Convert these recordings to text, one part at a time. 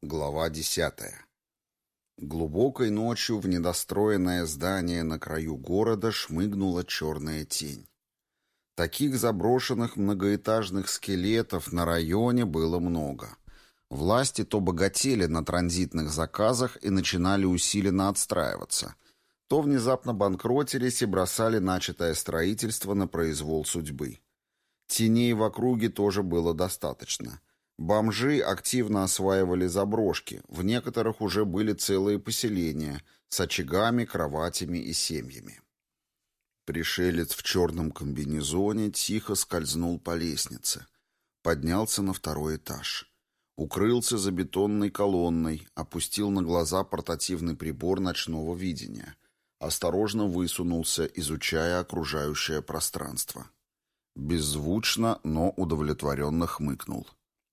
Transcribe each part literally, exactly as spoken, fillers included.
Глава десятая. Глубокой ночью в недостроенное здание на краю города шмыгнула черная тень. Таких заброшенных многоэтажных скелетов на районе было много. Власти то богатели на транзитных заказах и начинали усиленно отстраиваться, то внезапно банкротились и бросали начатое строительство на произвол судьбы. Теней в округе тоже было достаточно. Бомжи активно осваивали заброшки, в некоторых уже были целые поселения с очагами, кроватями и семьями. Пришелец в черном комбинезоне тихо скользнул по лестнице, поднялся на второй этаж, укрылся за бетонной колонной, опустил на глаза портативный прибор ночного видения, осторожно высунулся, изучая окружающее пространство. Беззвучно, но удовлетворенно хмыкнул.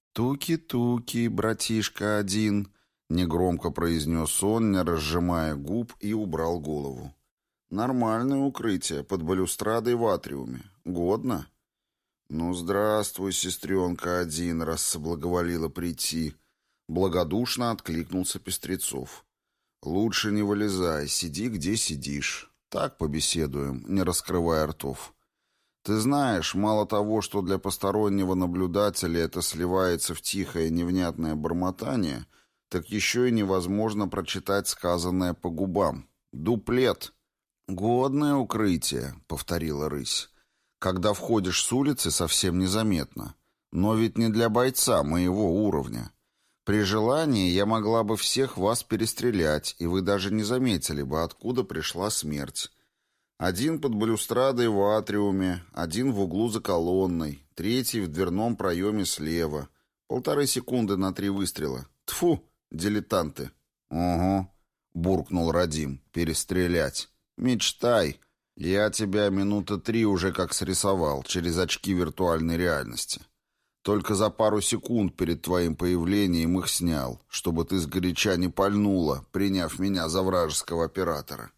«Туки-туки, братишка один», — негромко произнес он, не разжимая губ, и убрал голову. «Нормальное укрытие под балюстрадой в атриуме. Годно?» «Ну, здравствуй, сестренка один, раз соблаговолила прийти», — благодушно откликнулся Пестрецов. «Лучше не вылезай, сиди, где сидишь. Так побеседуем, не раскрывая ртов. Ты знаешь, мало того, что для постороннего наблюдателя это сливается в тихое невнятное бормотание, так еще и невозможно прочитать сказанное по губам. Дуплет. «Годное укрытие», — повторила рысь. «Когда входишь с улицы, совсем незаметно. Но ведь не для бойца моего уровня. При желании я могла бы всех вас перестрелять, и вы даже не заметили бы, откуда пришла смерть. Один под балюстрадой в атриуме, один в углу за колонной, третий в дверном проеме слева. Полторы секунды на три выстрела. Тфу, дилетанты». «Угу», — буркнул Радим, — «перестрелять. Мечтай. Я тебя минуты три уже как срисовал, через очки виртуальной реальности. Только за пару секунд перед твоим появлением их снял, чтобы ты сгоряча не пальнула, приняв меня за вражеского оператора.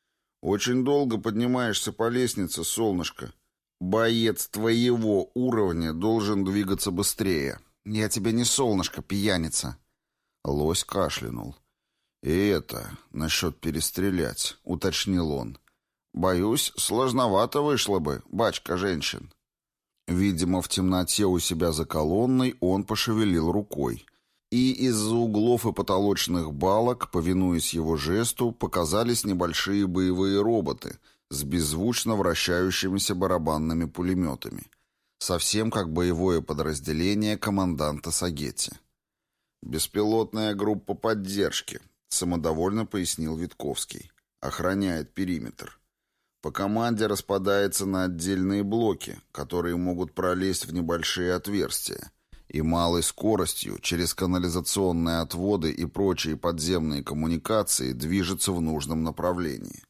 Очень долго поднимаешься по лестнице, солнышко. Боец твоего уровня должен двигаться быстрее. Я тебе не солнышко, пьяница». Лось кашлянул. «И это, насчет перестрелять», — уточнил он. «Боюсь, сложновато вышло бы, бачка женщин». Видимо, в темноте у себя за колонной он пошевелил рукой. И из-за углов и потолочных балок, повинуясь его жесту, показались небольшие боевые роботы с беззвучно вращающимися барабанными пулеметами. Совсем как боевое подразделение команданта Сагетти. «Беспилотная группа поддержки», — самодовольно пояснил Витковский. «Охраняет периметр. По команде распадается на отдельные блоки, которые могут пролезть в небольшие отверстия, и малой скоростью через канализационные отводы и прочие подземные коммуникации движется в нужном направлении.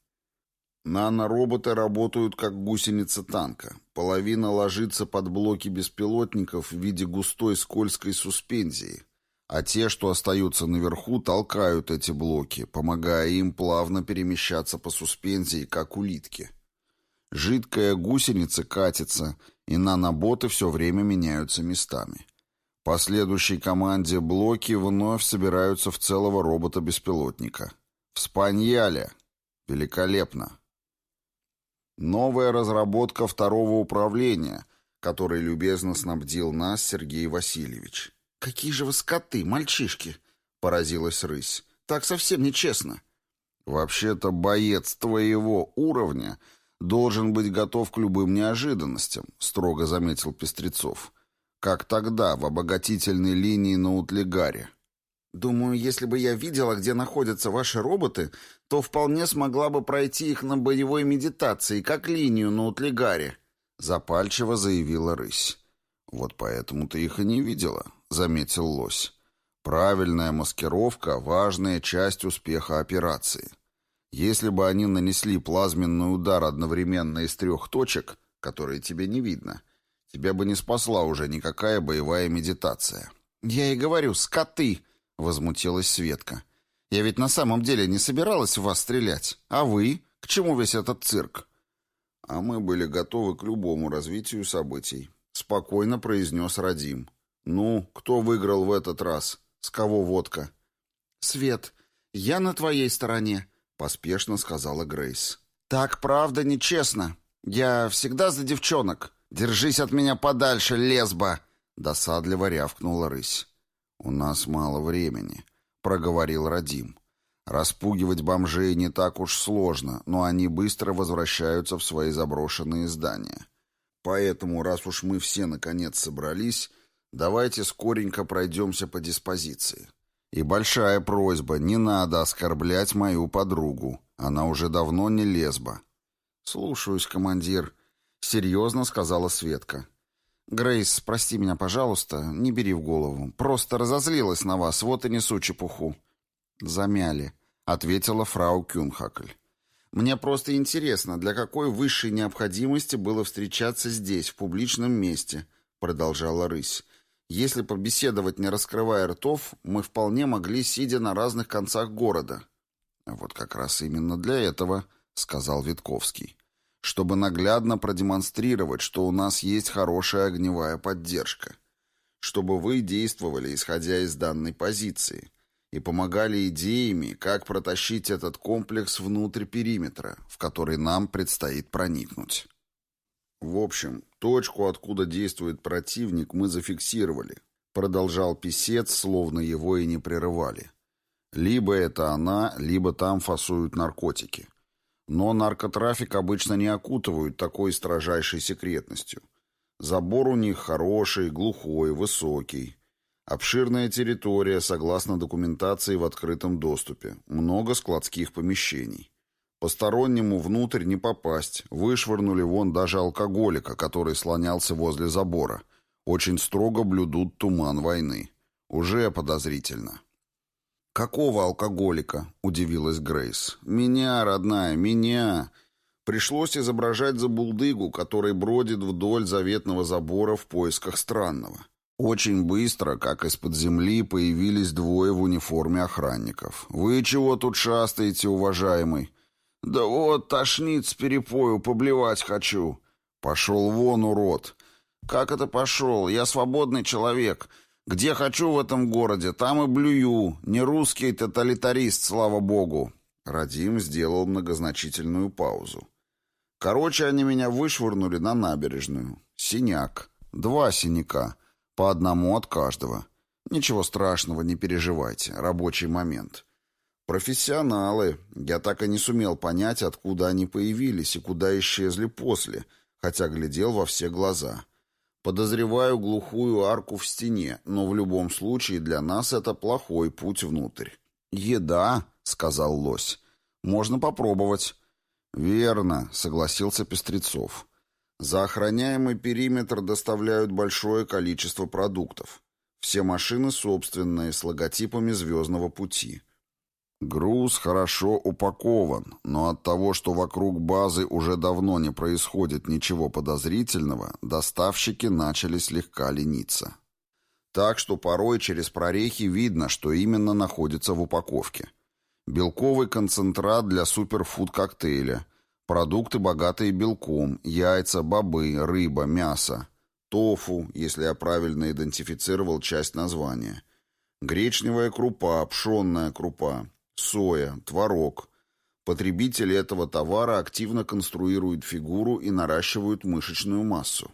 Нанороботы работают как гусеница танка. Половина ложится под блоки беспилотников в виде густой скользкой суспензии, а те, что остаются наверху, толкают эти блоки, помогая им плавно перемещаться по суспензии, как улитки. Жидкая гусеница катится, и наноботы все время меняются местами. По следующей команде блоки вновь собираются в целого робота-беспилотника. Вспаньяли! Великолепно! Новая разработка второго управления, который любезно снабдил нас Сергей Васильевич. «Какие же вы скоты, мальчишки!» — поразилась рысь. «Так совсем нечестно». «Вообще-то боец твоего уровня должен быть готов к любым неожиданностям», — строго заметил Пестрецов. «Как тогда, в обогатительной линии на Утлигаре». «Думаю, если бы я видела, где находятся ваши роботы, то вполне смогла бы пройти их на боевой медитации, как линию на Утлигаре», — запальчиво заявила рысь. «Вот поэтому ты их и не видела», — заметил лось. «Правильная маскировка — важная часть успеха операции. Если бы они нанесли плазменный удар одновременно из трех точек, которые тебе не видно, тебя бы не спасла уже никакая боевая медитация». «Я и говорю, скоты!» — возмутилась Светка. «Я ведь на самом деле не собиралась в вас стрелять. А вы? К чему весь этот цирк?» «А мы были готовы к любому развитию событий», — спокойно произнес Радим. «Ну, кто выиграл в этот раз? С кого водка?» «Свет, я на твоей стороне», — поспешно сказала Грейс. «Так правда нечестно. Я всегда за девчонок. Держись от меня подальше, лесба!» — досадливо рявкнула рысь. «У нас мало времени», — проговорил Радим. «Распугивать бомжей не так уж сложно, но они быстро возвращаются в свои заброшенные здания. Поэтому, раз уж мы все наконец собрались, давайте скоренько пройдемся по диспозиции. И большая просьба, не надо оскорблять мою подругу. Она уже давно не лесба». «Слушаюсь, командир», — серьезно сказала Светка. «Грейс, прости меня, пожалуйста, не бери в голову. Просто разозлилась на вас, вот и несу чепуху». «Замяли», — ответила фрау Кюнхакль. «Мне просто интересно, для какой высшей необходимости было встречаться здесь, в публичном месте», — продолжала рысь. «Если побеседовать, не раскрывая ртов, мы вполне могли, сидя на разных концах города». «Вот как раз именно для этого», — сказал Витковский. «Чтобы наглядно продемонстрировать, что у нас есть хорошая огневая поддержка. Чтобы вы действовали, исходя из данной позиции, и помогали идеями, как протащить этот комплекс внутрь периметра, в который нам предстоит проникнуть». «В общем, точку, откуда действует противник, мы зафиксировали», — продолжал писец, словно его и не прерывали. «Либо это она, либо там фасуют наркотики. Но наркотрафик обычно не окутывают такой строжайшей секретностью. Забор у них хороший, глухой, высокий. Обширная территория, согласно документации в открытом доступе. Много складских помещений. Постороннему внутрь не попасть. Вышвырнули вон даже алкоголика, который слонялся возле забора. Очень строго блюдут туман войны. Уже подозрительно». «Какого алкоголика?» — удивилась Грейс. «Меня, родная, меня!» Пришлось изображать забулдыгу, который бродит вдоль заветного забора в поисках странного. Очень быстро, как из-под земли, появились двое в униформе охранников. «Вы чего тут шастаете, уважаемый?» «Да вот, тошнит с перепою, поблевать хочу». «Пошел вон, урод!» «Как это пошел? Я свободный человек. Где хочу в этом городе, там и блюю. Не русский тоталитарист, слава богу». Радим сделал многозначительную паузу. «Короче, они меня вышвырнули на набережную. Синяк. Два синяка. По одному от каждого. Ничего страшного, не переживайте. Рабочий момент. Профессионалы. Я так и не сумел понять, откуда они появились и куда исчезли после, хотя глядел во все глаза. Подозреваю глухую арку в стене, но в любом случае для нас это плохой путь внутрь». «Еда», — сказал лось. «Можно попробовать». «Верно», — согласился Пестрецов. «За охраняемый периметр доставляют большое количество продуктов. Все машины собственные, с логотипами «Звездного пути». Груз хорошо упакован, но от того, что вокруг базы уже давно не происходит ничего подозрительного, доставщики начали слегка лениться. Так что порой через прорехи видно, что именно находится в упаковке. Белковый концентрат для суперфуд-коктейля, продукты, богатые белком, яйца, бобы, рыба, мясо, тофу, если я правильно идентифицировал часть названия, гречневая крупа, пшенная крупа, соя, творог. Потребители этого товара активно конструируют фигуру и наращивают мышечную массу.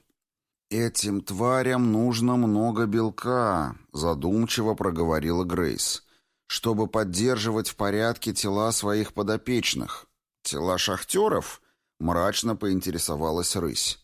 «Этим тварям нужно много белка», — задумчиво проговорила Грейс, «чтобы поддерживать в порядке тела своих подопечных». «Тела шахтеров?» — мрачно поинтересовалась рысь.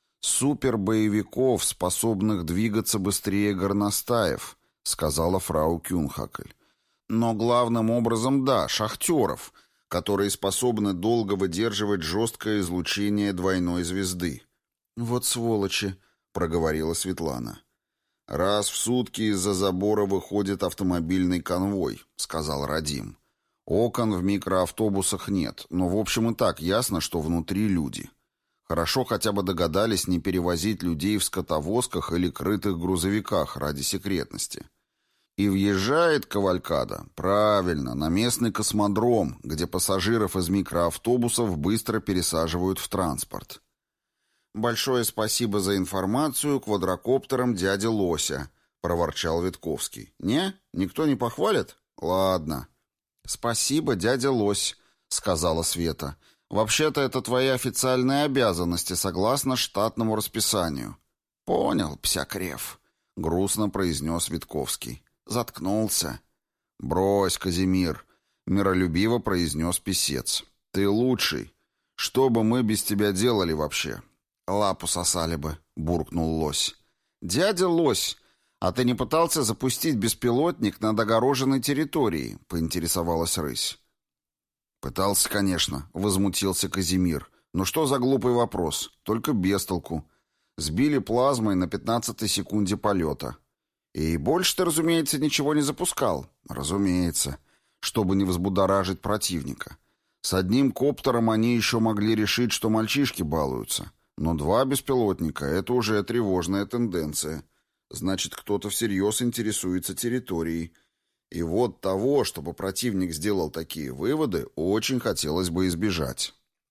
«Супербоевиков, способных двигаться быстрее горностаев», — сказала фрау Кюнхакль. «Но главным образом, да, шахтеров, которые способны долго выдерживать жесткое излучение двойной звезды». «Вот сволочи», — проговорила Светлана. «Раз в сутки из-за забора выходит автомобильный конвой», — сказал Радим. «Окон в микроавтобусах нет, но в общем и так ясно, что внутри люди. Хорошо хотя бы догадались не перевозить людей в скотовозках или крытых грузовиках ради секретности. И въезжает кавалькада, правильно, на местный космодром, где пассажиров из микроавтобусов быстро пересаживают в транспорт». «Большое спасибо за информацию квадрокоптерам дяди Лося», — проворчал Витковский. «Не? Никто не похвалит? «Ладно». «Спасибо, дядя Лось», — сказала Света. «Вообще-то это твои официальные обязанности, согласно штатному расписанию». «Понял, псякрев», — грустно произнес Витковский. «Заткнулся». «Брось, Казимир», — миролюбиво произнес писец. «Ты лучший. Что бы мы без тебя делали вообще?» «Лапу сосали бы», — буркнул Лось. «Дядя Лось, а ты не пытался запустить беспилотник над огороженной территорией?» — поинтересовалась рысь. «Пытался, конечно», — возмутился Казимир. «Но что за глупый вопрос? Только без толку. Сбили плазмой на пятнадцатой секунде полета. И больше ты, разумеется, ничего не запускал?» «Разумеется, чтобы не взбудоражить противника. С одним коптером они еще могли решить, что мальчишки балуются. Но два беспилотника — это уже тревожная тенденция. Значит, кто-то всерьез интересуется территорией. И вот того, чтобы противник сделал такие выводы, очень хотелось бы избежать».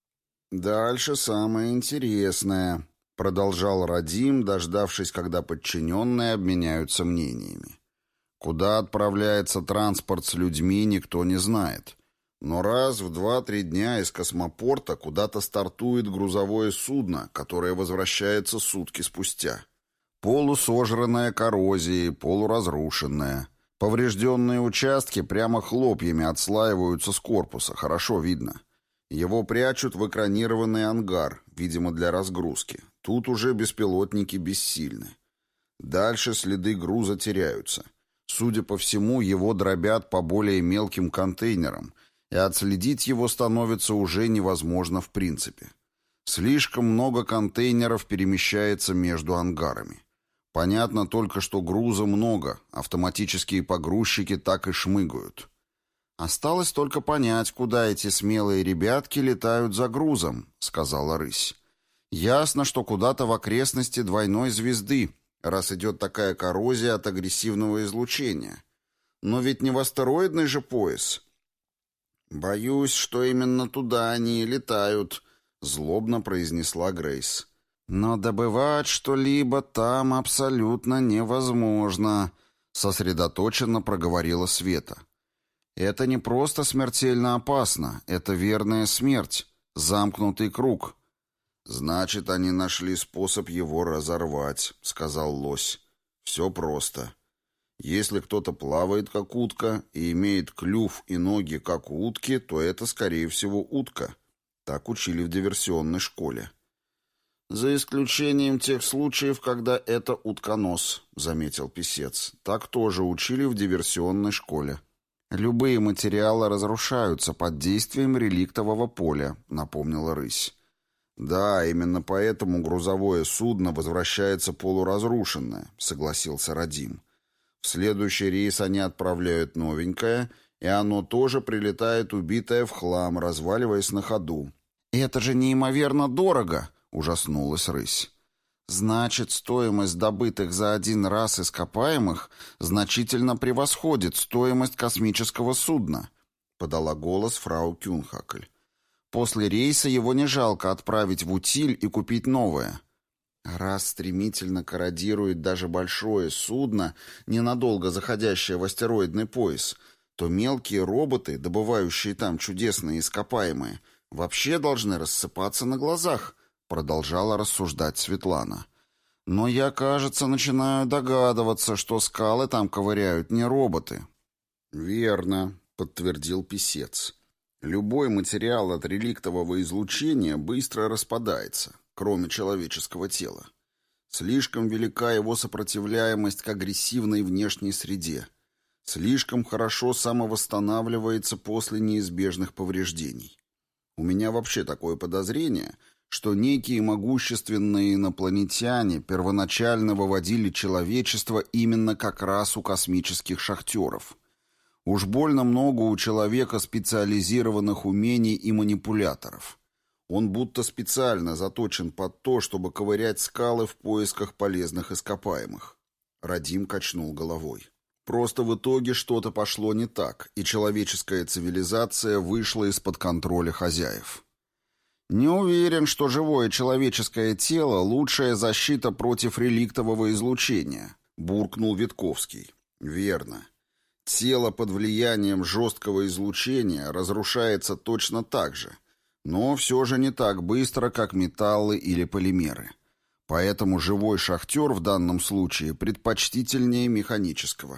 «Дальше самое интересное», — продолжал Радим, дождавшись, когда подчиненные обменяются мнениями. «Куда отправляется транспорт с людьми, никто не знает. Но раз в два-три дня из космопорта куда-то стартует грузовое судно, которое возвращается сутки спустя. Полусожранное коррозией, полуразрушенное. Поврежденные участки прямо хлопьями отслаиваются с корпуса, хорошо видно. Его прячут в экранированный ангар, видимо, для разгрузки. Тут уже беспилотники бессильны. Дальше следы груза теряются. Судя по всему, его дробят по более мелким контейнерам, и отследить его становится уже невозможно в принципе. Слишком много контейнеров перемещается между ангарами. Понятно только, что груза много, автоматические погрузчики так и шмыгают. «Осталось только понять, куда эти смелые ребятки летают за грузом», — сказала рысь. «Ясно, что куда-то в окрестности двойной звезды, раз идет такая коррозия от агрессивного излучения. Но ведь не в астероидный же пояс». «Боюсь, что именно туда они и летают», — злобно произнесла Грейс. «Но добывать что-либо там абсолютно невозможно», — сосредоточенно проговорила Света. «Это не просто смертельно опасно, это верная смерть, замкнутый круг». «Значит, они нашли способ его разорвать», — сказал Лось. «Все просто. Если кто-то плавает, как утка, и имеет клюв и ноги, как у утки, то это, скорее всего, утка. Так учили в диверсионной школе». «За исключением тех случаев, когда это утконос», — заметил писец. «Так тоже учили в диверсионной школе». «Любые материалы разрушаются под действием реликтового поля», — напомнила рысь. «Да, именно поэтому грузовое судно возвращается полуразрушенное», — согласился Радим. «В следующий рейс они отправляют новенькое, и оно тоже прилетает убитое в хлам, разваливаясь на ходу». «Это же неимоверно дорого!» — ужаснулась рысь. «Значит, стоимость добытых за один раз ископаемых значительно превосходит стоимость космического судна», — подала голос фрау Кюнхакль. «После рейса его не жалко отправить в утиль и купить новое». «Раз стремительно корродирует даже большое судно, ненадолго заходящее в астероидный пояс, то мелкие роботы, добывающие там чудесные ископаемые, вообще должны рассыпаться на глазах», — продолжала рассуждать Светлана. «Но я, кажется, начинаю догадываться, что скалы там ковыряют не роботы». «Верно», — подтвердил писец. «Любой материал от реликтового излучения быстро распадается, кроме человеческого тела. Слишком велика его сопротивляемость к агрессивной внешней среде. Слишком хорошо самовосстанавливается после неизбежных повреждений. У меня вообще такое подозрение, что некие могущественные инопланетяне первоначально выводили человечество именно как расу космических шахтеров. Уж больно много у человека специализированных умений и манипуляторов. Он будто специально заточен под то, чтобы ковырять скалы в поисках полезных ископаемых». Радим качнул головой. «Просто в итоге что-то пошло не так, и человеческая цивилизация вышла из-под контроля хозяев». «Не уверен, что живое человеческое тело — лучшая защита против реликтового излучения», — буркнул Витковский. «Верно. Тело под влиянием жесткого излучения разрушается точно так же, но все же не так быстро, как металлы или полимеры. Поэтому живой шахтер в данном случае предпочтительнее механического.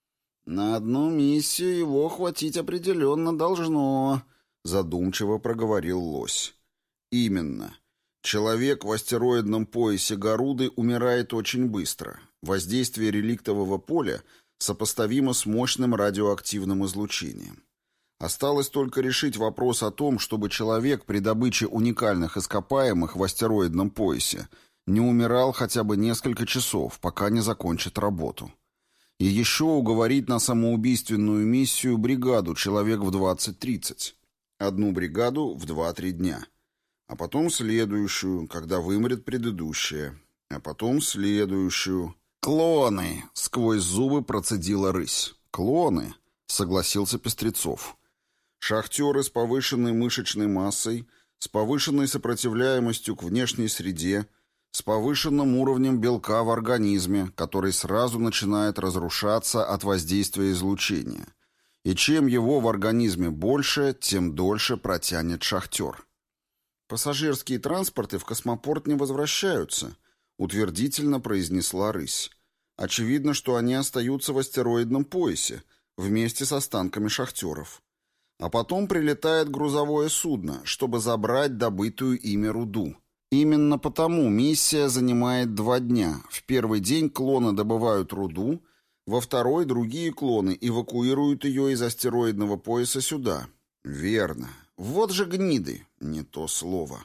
«На одну миссию его хватить определенно должно», — задумчиво проговорил лось. «Именно. Человек в астероидном поясе Горуды умирает очень быстро. Воздействие реликтового поля сопоставимо с мощным радиоактивным излучением. Осталось только решить вопрос о том, чтобы человек при добыче уникальных ископаемых в астероидном поясе не умирал хотя бы несколько часов, пока не закончит работу. И еще уговорить на самоубийственную миссию бригаду человек в двадцать-тридцать. Одну бригаду в два-три дня. А потом следующую, когда вымрет предыдущая. А потом следующую. «Клоны!» — сквозь зубы процедила рысь. «Клоны!» — согласился Пестрецов. «Шахтеры с повышенной мышечной массой, с повышенной сопротивляемостью к внешней среде, с повышенным уровнем белка в организме, который сразу начинает разрушаться от воздействия излучения. И чем его в организме больше, тем дольше протянет шахтер». «Пассажирские транспорты в космопорт не возвращаются», — утвердительно произнесла рысь. «Очевидно, что они остаются в астероидном поясе, вместе с останками шахтеров. А потом прилетает грузовое судно, чтобы забрать добытую ими руду. Именно потому миссия занимает два дня. В первый день клоны добывают руду, во второй другие клоны эвакуируют ее из астероидного пояса сюда». «Верно. Вот же гниды». «Не то слово».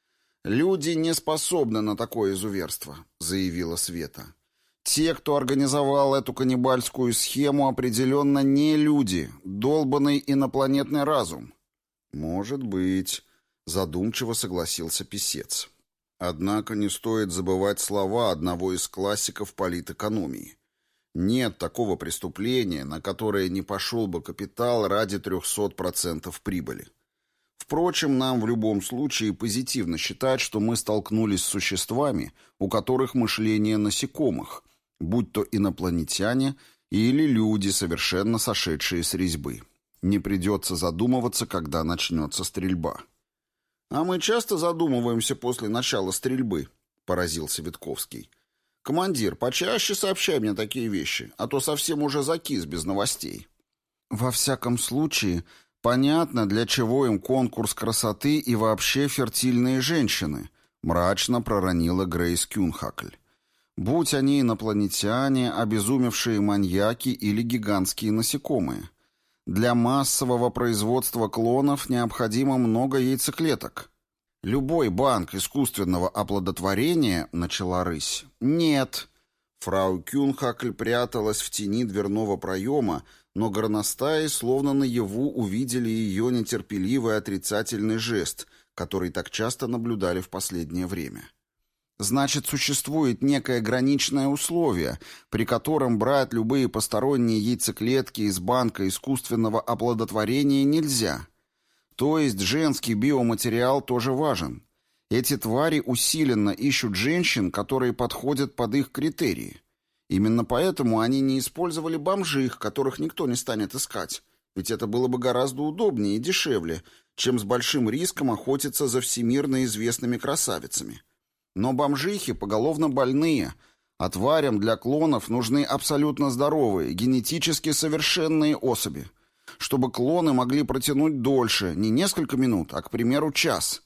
«Люди не способны на такое изуверство», — заявила Света. «Те, кто организовал эту каннибальскую схему, определенно не люди, долбанный инопланетный разум». «Может быть», — задумчиво согласился Писец. «Однако не стоит забывать слова одного из классиков политэкономии. Нет такого преступления, на которое не пошел бы капитал ради трехсот процентов прибыли. Впрочем, нам в любом случае позитивно считать, что мы столкнулись с существами, у которых мышление насекомых, будь то инопланетяне или люди, совершенно сошедшие с резьбы. Не придется задумываться, когда начнется стрельба». «А мы часто задумываемся после начала стрельбы», — поразился Витковский. «Командир, почаще сообщай мне такие вещи, а то совсем уже закис без новостей». «Во всяком случае, понятно, для чего им конкурс красоты и вообще фертильные женщины», — мрачно проронила Грейс Кюнхакль. «Будь они инопланетяне, обезумевшие маньяки или гигантские насекомые. Для массового производства клонов необходимо много яйцеклеток». «Любой банк искусственного оплодотворения», — начала рысь. «Нет». Фрау Кюнхакль пряталась в тени дверного проема, но горностаи словно наяву увидели ее нетерпеливый отрицательный жест, который так часто наблюдали в последнее время. «Значит, существует некое граничное условие, при котором брать любые посторонние яйцеклетки из банка искусственного оплодотворения нельзя. То есть женский биоматериал тоже важен. Эти твари усиленно ищут женщин, которые подходят под их критерии. Именно поэтому они не использовали бомжих, которых никто не станет искать. Ведь это было бы гораздо удобнее и дешевле, чем с большим риском охотиться за всемирно известными красавицами. Но бомжихи поголовно больные, а тварям для клонов нужны абсолютно здоровые, генетически совершенные особи, чтобы клоны могли протянуть дольше, не несколько минут, а, к примеру, час.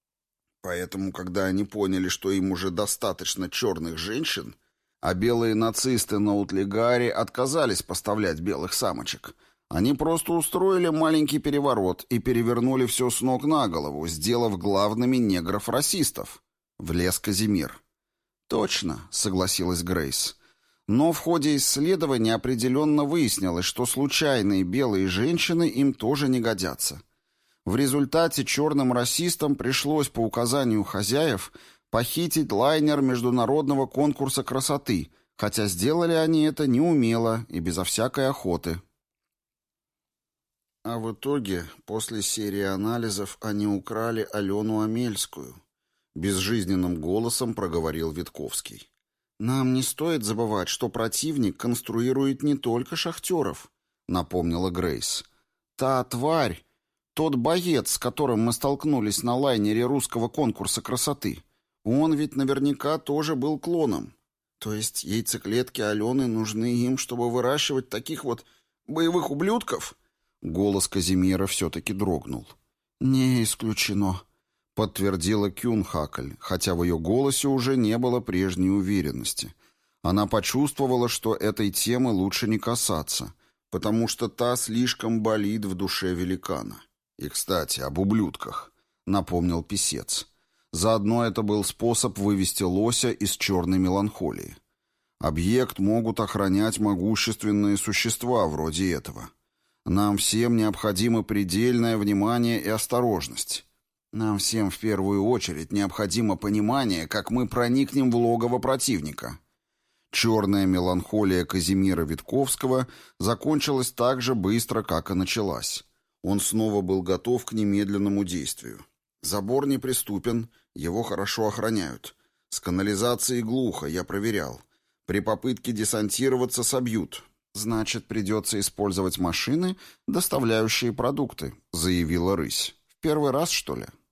Поэтому, когда они поняли, что им уже достаточно черных женщин, а белые нацисты на Утлигаре отказались поставлять белых самочек, они просто устроили маленький переворот и перевернули все с ног на голову, сделав главными негров-расистов. Влез Казимир. «Точно», — согласилась Грейс. «Но в ходе исследования определенно выяснилось, что случайные белые женщины им тоже не годятся. В результате черным расистам пришлось по указанию хозяев похитить лайнер международного конкурса красоты, хотя сделали они это неумело и безо всякой охоты». А в итоге, после серии анализов, они украли Алену Амельскую. Безжизненным голосом проговорил Витковский. «Нам не стоит забывать, что противник конструирует не только шахтеров», — напомнила Грейс. «Та тварь, тот боец, с которым мы столкнулись на лайнере русского конкурса красоты, он ведь наверняка тоже был клоном. То есть яйцеклетки Алены нужны им, чтобы выращивать таких вот боевых ублюдков?» Голос Казимира все-таки дрогнул. «Не исключено», — подтвердила Кюнхакль, хотя в ее голосе уже не было прежней уверенности. Она почувствовала, что этой темы лучше не касаться, потому что та слишком болит в душе великана. «И, кстати, об ублюдках», — напомнил писец. Заодно это был способ вывести лося из черной меланхолии. Объект могут охранять могущественные существа вроде этого. Нам всем необходимо предельное внимание и осторожность. Нам всем в первую очередь необходимо понимание, как мы проникнем в логово противника». Черная меланхолия Казимира Витковского закончилась так же быстро, как и началась. Он снова был готов к немедленному действию. Забор неприступен, его хорошо охраняют. С канализацией глухо, я проверял. При попытке десантироваться собьют. «Значит, придется использовать машины, доставляющие продукты», — заявила рысь. «В первый раз, что ли?»